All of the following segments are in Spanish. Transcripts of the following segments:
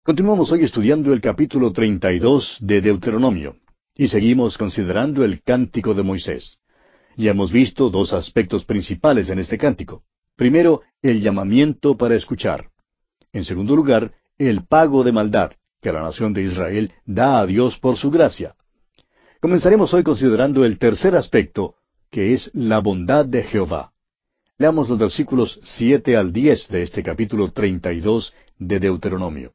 Continuamos hoy estudiando el capítulo 32 de Deuteronomio, y seguimos considerando el cántico de Moisés. Ya hemos visto dos aspectos principales en este cántico. Primero, el llamamiento para escuchar. En segundo lugar, el pago de maldad que la nación de Israel da a Dios por su gracia. Comenzaremos hoy considerando el tercer aspecto, que es la bondad de Jehová. Leamos los versículos 7 al 10 de este capítulo 32 de Deuteronomio.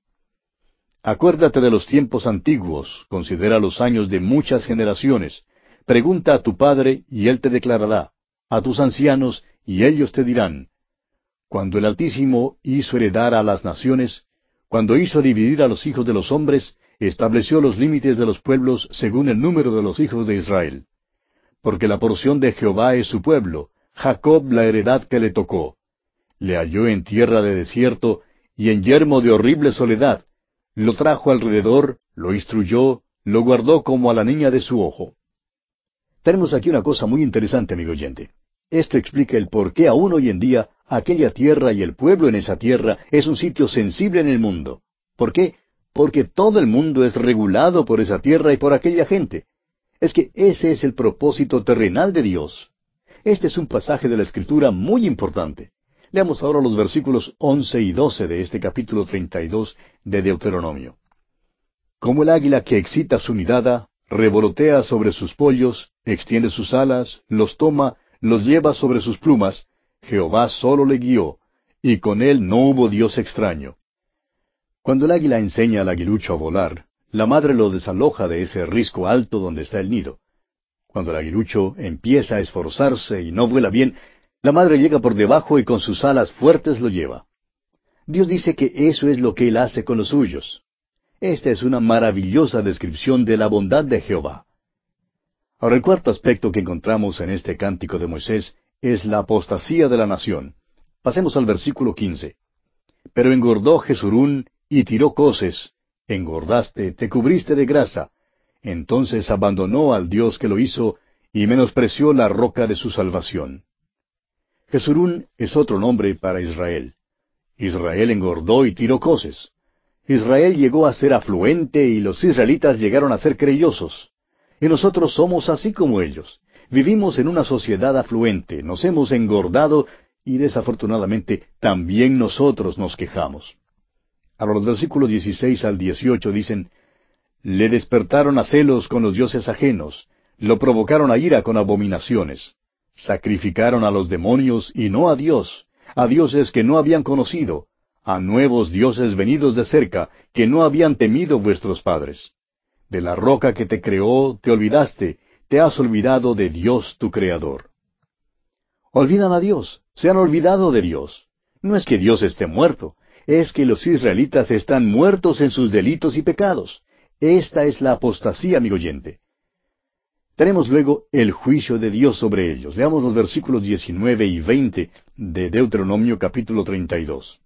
Acuérdate de los tiempos antiguos, considera los años de muchas generaciones. Pregunta a tu padre, y él te declarará, a tus ancianos, y ellos te dirán. Cuando el Altísimo hizo heredar a las naciones, cuando hizo dividir a los hijos de los hombres, estableció los límites de los pueblos según el número de los hijos de Israel. Porque la porción de Jehová es su pueblo, Jacob la heredad que le tocó. Le halló en tierra de desierto, y en yermo de horrible soledad. Lo trajo alrededor, lo instruyó, lo guardó como a la niña de su ojo. Tenemos aquí una cosa muy interesante, amigo oyente. Esto explica el por qué aún hoy en día aquella tierra y el pueblo en esa tierra es un sitio sensible en el mundo. ¿Por qué? Porque todo el mundo es regulado por esa tierra y por aquella gente. Es que ese es el propósito terrenal de Dios. Este es un pasaje de la Escritura muy importante. Leamos ahora los versículos 11 y 12 de este capítulo 32 de Deuteronomio. Como el águila que excita su nidada, revolotea sobre sus pollos, extiende sus alas, los toma, los lleva sobre sus plumas, Jehová solo le guió, y con él no hubo Dios extraño. Cuando el águila enseña al aguilucho a volar, la madre lo desaloja de ese risco alto donde está el nido. Cuando el aguilucho empieza a esforzarse y no vuela bien, la madre llega por debajo y con sus alas fuertes lo lleva. Dios dice que eso es lo que Él hace con los suyos. Esta es una maravillosa descripción de la bondad de Jehová. Ahora, el cuarto aspecto que encontramos en este cántico de Moisés es la apostasía de la nación. Pasemos al versículo 15. Pero engordó Jesurún y tiró coces, engordaste, te cubriste de grasa. Entonces abandonó al Dios que lo hizo y menospreció la roca de su salvación. Jesurún es otro nombre para Israel. Israel engordó y tiró coces. Israel llegó a ser afluente y los israelitas llegaron a ser creyosos. Y nosotros somos así como ellos. Vivimos en una sociedad afluente, nos hemos engordado y desafortunadamente también nosotros nos quejamos. Ahora los versículos 16 al 18 dicen, le despertaron a celos con los dioses ajenos, lo provocaron a ira con abominaciones. Sacrificaron a los demonios y no a dioses que no habían conocido, a nuevos dioses venidos de cerca, que no habían temido vuestros padres. De la roca que te creó te olvidaste, te has olvidado de Dios tu Creador. Olvidan a Dios, se han olvidado de Dios. No es que Dios esté muerto, es que los israelitas están muertos en sus delitos y pecados. Esta es la apostasía, amigo oyente. Tenemos luego el juicio de Dios sobre ellos. Leamos los versículos 19 y 20 de Deuteronomio capítulo 32.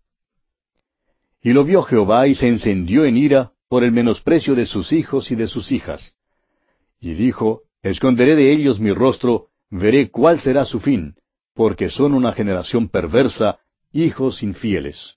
Y lo vio Jehová y se encendió en ira por el menosprecio de sus hijos y de sus hijas. Y dijo, esconderé de ellos mi rostro, veré cuál será su fin, porque son una generación perversa, hijos infieles.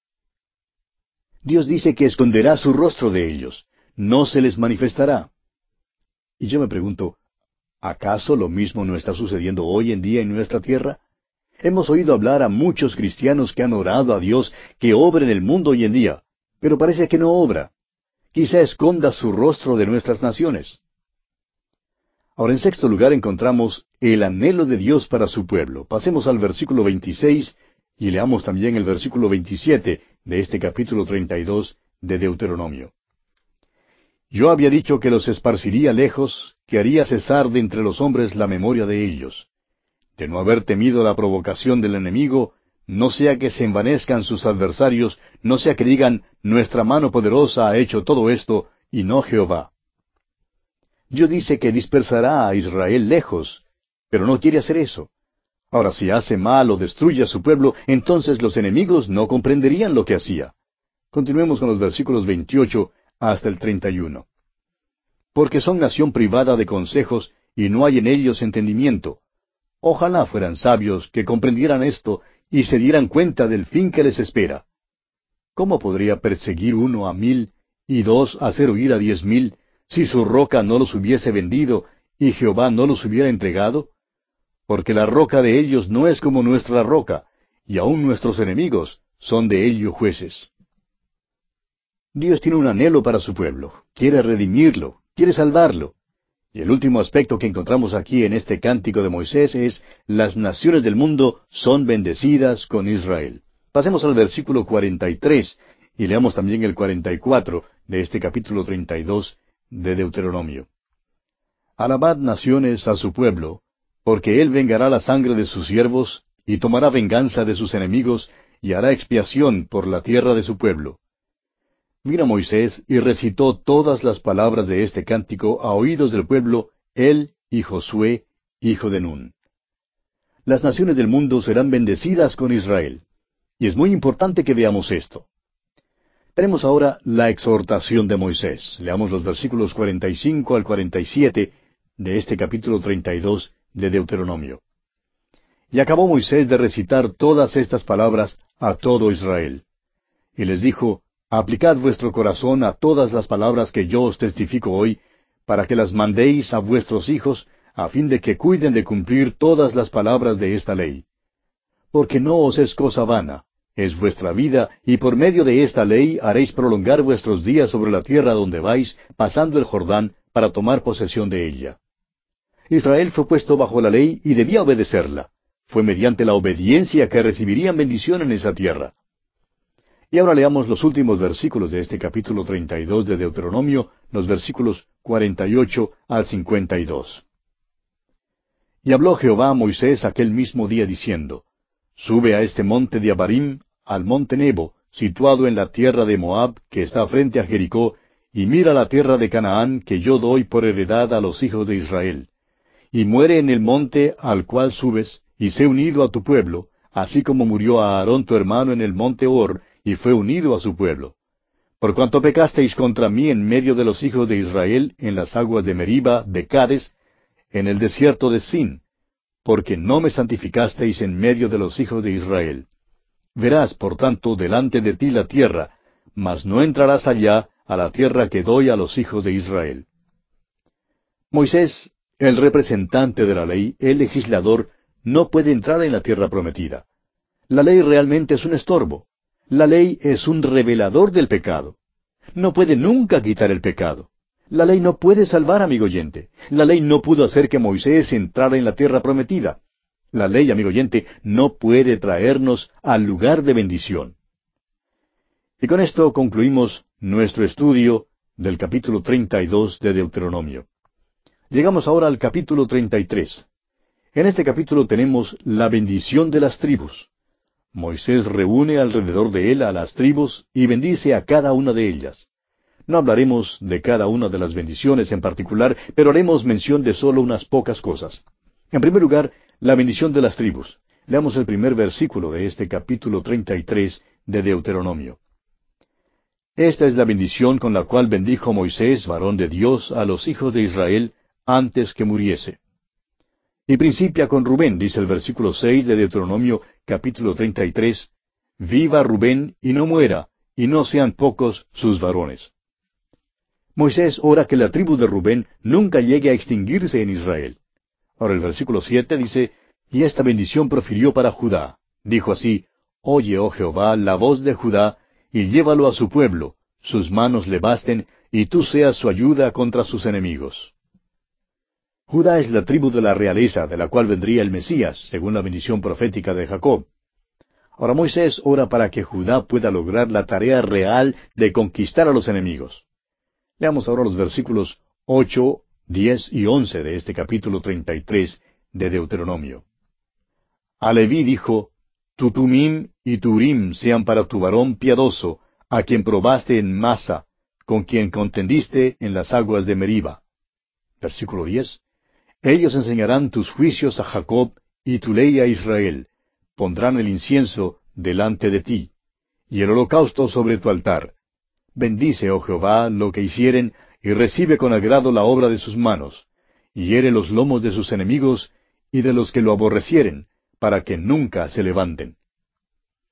Dios dice que esconderá su rostro de ellos, no se les manifestará. Y yo me pregunto, ¿acaso lo mismo no está sucediendo hoy en día en nuestra tierra? Hemos oído hablar a muchos cristianos que han orado a Dios que obre en el mundo hoy en día, pero parece que no obra. Quizá esconda su rostro de nuestras naciones. Ahora, en sexto lugar, encontramos el anhelo de Dios para su pueblo. Pasemos al versículo 26 y leamos también el versículo 27 de este capítulo 32 de Deuteronomio. Yo había dicho que los esparciría lejos, que haría cesar de entre los hombres la memoria de ellos. De no haber temido la provocación del enemigo, no sea que se envanezcan sus adversarios, no sea que digan, nuestra mano poderosa ha hecho todo esto, y no Jehová. Dios dice que dispersará a Israel lejos, pero no quiere hacer eso. Ahora, si hace mal o destruye a su pueblo, entonces los enemigos no comprenderían lo que hacía. Continuemos con los versículos 28 hasta el 31. Porque son nación privada de consejos, y no hay en ellos entendimiento. Ojalá fueran sabios que comprendieran esto, y se dieran cuenta del fin que les espera. ¿Cómo podría perseguir 1 a 1000 y 2 hacer huir a 10,000 si su roca no los hubiese vendido y Jehová no los hubiera entregado? Porque la roca de ellos no es como nuestra roca, y aun nuestros enemigos son de ellos jueces. Dios tiene un anhelo para su pueblo, quiere redimirlo, quiere salvarlo. Y el último aspecto que encontramos aquí en este cántico de Moisés es: las naciones del mundo son bendecidas con Israel. Pasemos al versículo 43 y leamos también el 44 de este capítulo 32 de Deuteronomio. Alabad naciones a su pueblo, porque él vengará la sangre de sus siervos, y tomará venganza de sus enemigos, y hará expiación por la tierra de su pueblo. Vino Moisés y recitó todas las palabras de este cántico a oídos del pueblo, él y Josué, hijo de Nun. Las naciones del mundo serán bendecidas con Israel. Y es muy importante que veamos esto. Tenemos ahora la exhortación de Moisés. Leamos los versículos 45 al 47 de este capítulo 32 de Deuteronomio. Y acabó Moisés de recitar todas estas palabras a todo Israel. Y les dijo: aplicad vuestro corazón a todas las palabras que yo os testifico hoy, para que las mandéis a vuestros hijos, a fin de que cuiden de cumplir todas las palabras de esta ley. Porque no os es cosa vana, es vuestra vida, y por medio de esta ley haréis prolongar vuestros días sobre la tierra donde vais, pasando el Jordán, para tomar posesión de ella. Israel fue puesto bajo la ley y debía obedecerla. Fue mediante la obediencia que recibirían bendición en esa tierra. Y ahora leamos los últimos versículos de este capítulo 32 de Deuteronomio, los versículos 48 al 52. Y habló Jehová a Moisés aquel mismo día diciendo: sube a este monte de Abarim, al monte Nebo, situado en la tierra de Moab, que está frente a Jericó, y mira la tierra de Canaán, que yo doy por heredad a los hijos de Israel. Y muere en el monte al cual subes, y sé unido a tu pueblo, así como murió a Aarón tu hermano en el monte Hor, y fue unido a su pueblo. Por cuanto pecasteis contra mí en medio de los hijos de Israel, en las aguas de Meriba, de Cades, en el desierto de Sin, porque no me santificasteis en medio de los hijos de Israel. Verás, por tanto, delante de ti la tierra, mas no entrarás allá a la tierra que doy a los hijos de Israel. Moisés, el representante de la ley, el legislador, no puede entrar en la tierra prometida. La ley realmente es un estorbo. La ley es un revelador del pecado. No puede nunca quitar el pecado. La ley no puede salvar, amigo oyente. La ley no pudo hacer que Moisés entrara en la tierra prometida. La ley, amigo oyente, no puede traernos al lugar de bendición. Y con esto concluimos nuestro estudio del capítulo 32 de Deuteronomio. Llegamos ahora al capítulo 33. En este capítulo tenemos la bendición de las tribus. Moisés reúne alrededor de él a las tribus y bendice a cada una de ellas. No hablaremos de cada una de las bendiciones en particular, pero haremos mención de solo unas pocas cosas. En primer lugar, la bendición de las tribus. Leamos el primer versículo de este capítulo 33 de Deuteronomio. Esta es la bendición con la cual bendijo Moisés, varón de Dios, a los hijos de Israel, antes que muriese. Y principia con Rubén, dice el versículo 6 de Deuteronomio, capítulo 33, viva Rubén y no muera, y no sean pocos sus varones. Moisés ora que la tribu de Rubén nunca llegue a extinguirse en Israel. Ahora el versículo 7 dice: y esta bendición profirió para Judá. Dijo así: oye, oh Jehová, la voz de Judá, y llévalo a su pueblo, sus manos le basten, y tú seas su ayuda contra sus enemigos. Judá es la tribu de la realeza, de la cual vendría el Mesías, según la bendición profética de Jacob. Ahora Moisés ora para que Judá pueda lograr la tarea real de conquistar a los enemigos. Leamos ahora los versículos 8, 10 y 11 de este capítulo 33 de Deuteronomio. A Leví dijo: tu Tumim y tu Urim sean para tu varón piadoso, a quien probaste en Masa, con quien contendiste en las aguas de Meriba. Versículo 10. Ellos enseñarán tus juicios a Jacob y tu ley a Israel. Pondrán el incienso delante de ti, y el holocausto sobre tu altar. Bendice, oh Jehová, lo que hicieren, y recibe con agrado la obra de sus manos. Y hiere los lomos de sus enemigos, y de los que lo aborrecieren, para que nunca se levanten.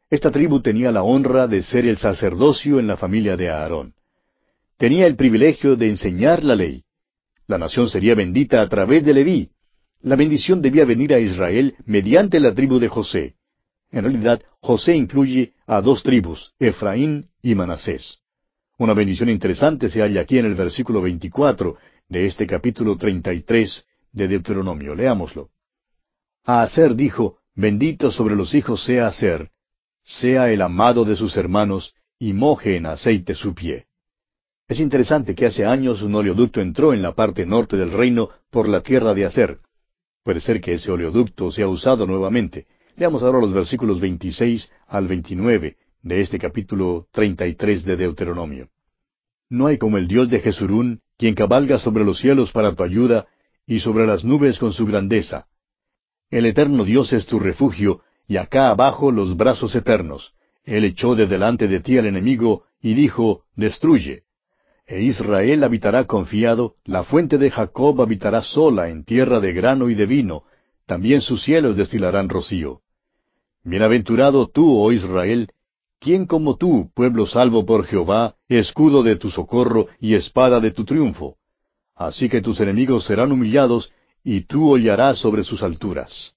Esta tribu tenía la honra de ser el sacerdocio en la familia de Aarón. Tenía el privilegio de enseñar la ley. La nación sería bendita a través de Leví. La bendición debía venir a Israel mediante la tribu de José. En realidad, José incluye a dos tribus, Efraín y Manasés. Una bendición interesante se halla aquí en el versículo 24 de este capítulo 33 de Deuteronomio. Leámoslo. A Aser dijo, bendito sobre los hijos sea Aser, sea el amado de sus hermanos, y moje en aceite su pie. Es interesante que hace años un oleoducto entró en la parte norte del reino por la tierra de Aser. Puede ser que ese oleoducto sea usado nuevamente. Leamos ahora los versículos 26 al 29 de este capítulo 33 de Deuteronomio. No hay como el Dios de Jesurún, quien cabalga sobre los cielos para tu ayuda, y sobre las nubes con su grandeza. El eterno Dios es tu refugio, y acá abajo los brazos eternos. Él echó de delante de ti al enemigo, y dijo, destruye. E Israel habitará confiado, la fuente de Jacob habitará sola en tierra de grano y de vino, también sus cielos destilarán rocío. Bienaventurado tú, oh Israel, ¿quién como tú, pueblo salvo por Jehová, escudo de tu socorro y espada de tu triunfo? Así que tus enemigos serán humillados, y tú hollarás sobre sus alturas.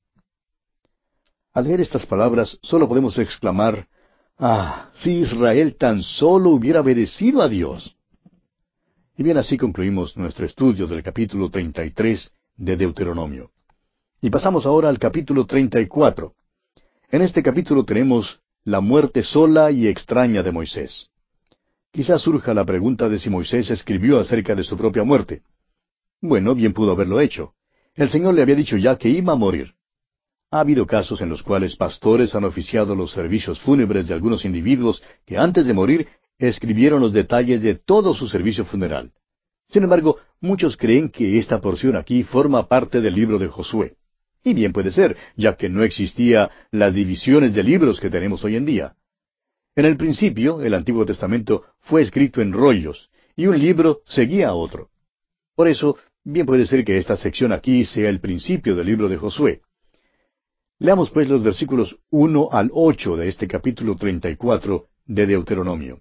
Al leer estas palabras, solo podemos exclamar, si Israel tan solo hubiera obedecido a Dios. Y bien, así concluimos nuestro estudio del capítulo 33 de Deuteronomio. Y pasamos ahora al capítulo 34. En este capítulo tenemos la muerte sola y extraña de Moisés. Quizás surja la pregunta de si Moisés escribió acerca de su propia muerte. Bueno, bien pudo haberlo hecho. El Señor le había dicho ya que iba a morir. Ha habido casos en los cuales pastores han oficiado los servicios fúnebres de algunos individuos que antes de morir escribieron los detalles de todo su servicio funeral. Sin embargo, muchos creen que esta porción aquí forma parte del libro de Josué. Y bien puede ser, ya que no existía las divisiones de libros que tenemos hoy en día. En el principio, el Antiguo Testamento fue escrito en rollos, y un libro seguía a otro. Por eso, bien puede ser que esta sección aquí sea el principio del libro de Josué. Leamos pues los versículos 1 al 8 de este capítulo 34 de Deuteronomio.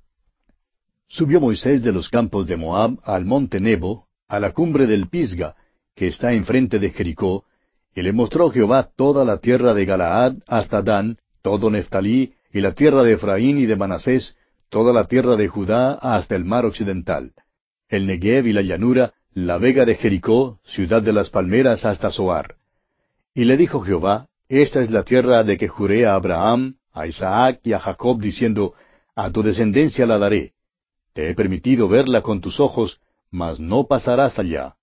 Subió Moisés de los campos de Moab al monte Nebo, a la cumbre del Pisga, que está enfrente de Jericó, y le mostró Jehová toda la tierra de Galaad hasta Dan, todo Neftalí, y la tierra de Efraín y de Manasés, toda la tierra de Judá hasta el mar occidental, el Negev y la llanura, la vega de Jericó, ciudad de las palmeras hasta Zoar. Y le dijo Jehová, esta es la tierra de que juré a Abraham, a Isaac y a Jacob, diciendo, a tu descendencia la daré. Te he permitido verla con tus ojos, mas no pasarás allá.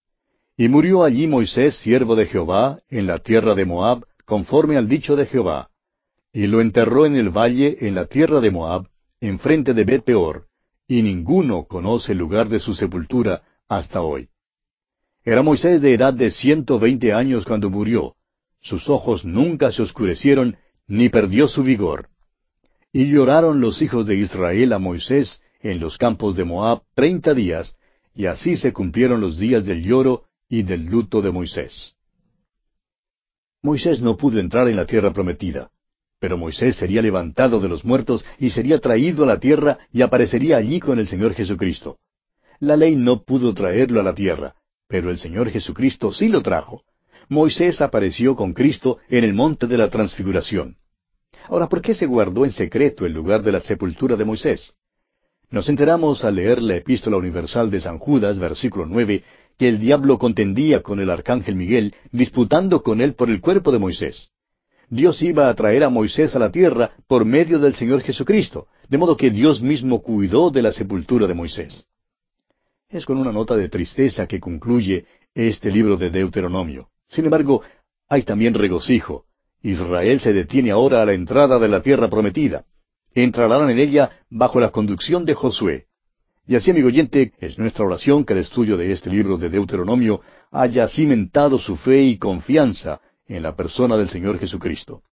Y murió allí Moisés, siervo de Jehová, en la tierra de Moab, conforme al dicho de Jehová. Y lo enterró en el valle, en la tierra de Moab, enfrente de Bet-peor, y ninguno conoce el lugar de su sepultura hasta hoy. Era Moisés de edad de 120 años cuando murió. Sus ojos nunca se oscurecieron, ni perdió su vigor. Y lloraron los hijos de Israel a Moisés en los campos de Moab 30 días, y así se cumplieron los días del lloro y del luto de Moisés. Moisés no pudo entrar en la tierra prometida, pero Moisés sería levantado de los muertos y sería traído a la tierra y aparecería allí con el Señor Jesucristo. La ley no pudo traerlo a la tierra, pero el Señor Jesucristo sí lo trajo. Moisés apareció con Cristo en el monte de la transfiguración. Ahora, ¿por qué se guardó en secreto el lugar de la sepultura de Moisés? Nos enteramos al leer la Epístola Universal de San Judas, versículo 9, que el diablo contendía con el arcángel Miguel, disputando con él por el cuerpo de Moisés. Dios iba a traer a Moisés a la tierra por medio del Señor Jesucristo, de modo que Dios mismo cuidó de la sepultura de Moisés. Es con una nota de tristeza que concluye este libro de Deuteronomio. Sin embargo, hay también regocijo. Israel se detiene ahora a la entrada de la tierra prometida. Entrarán en ella bajo la conducción de Josué. Y así, amigo oyente, es nuestra oración que el estudio de este libro de Deuteronomio haya cimentado su fe y confianza en la persona del Señor Jesucristo.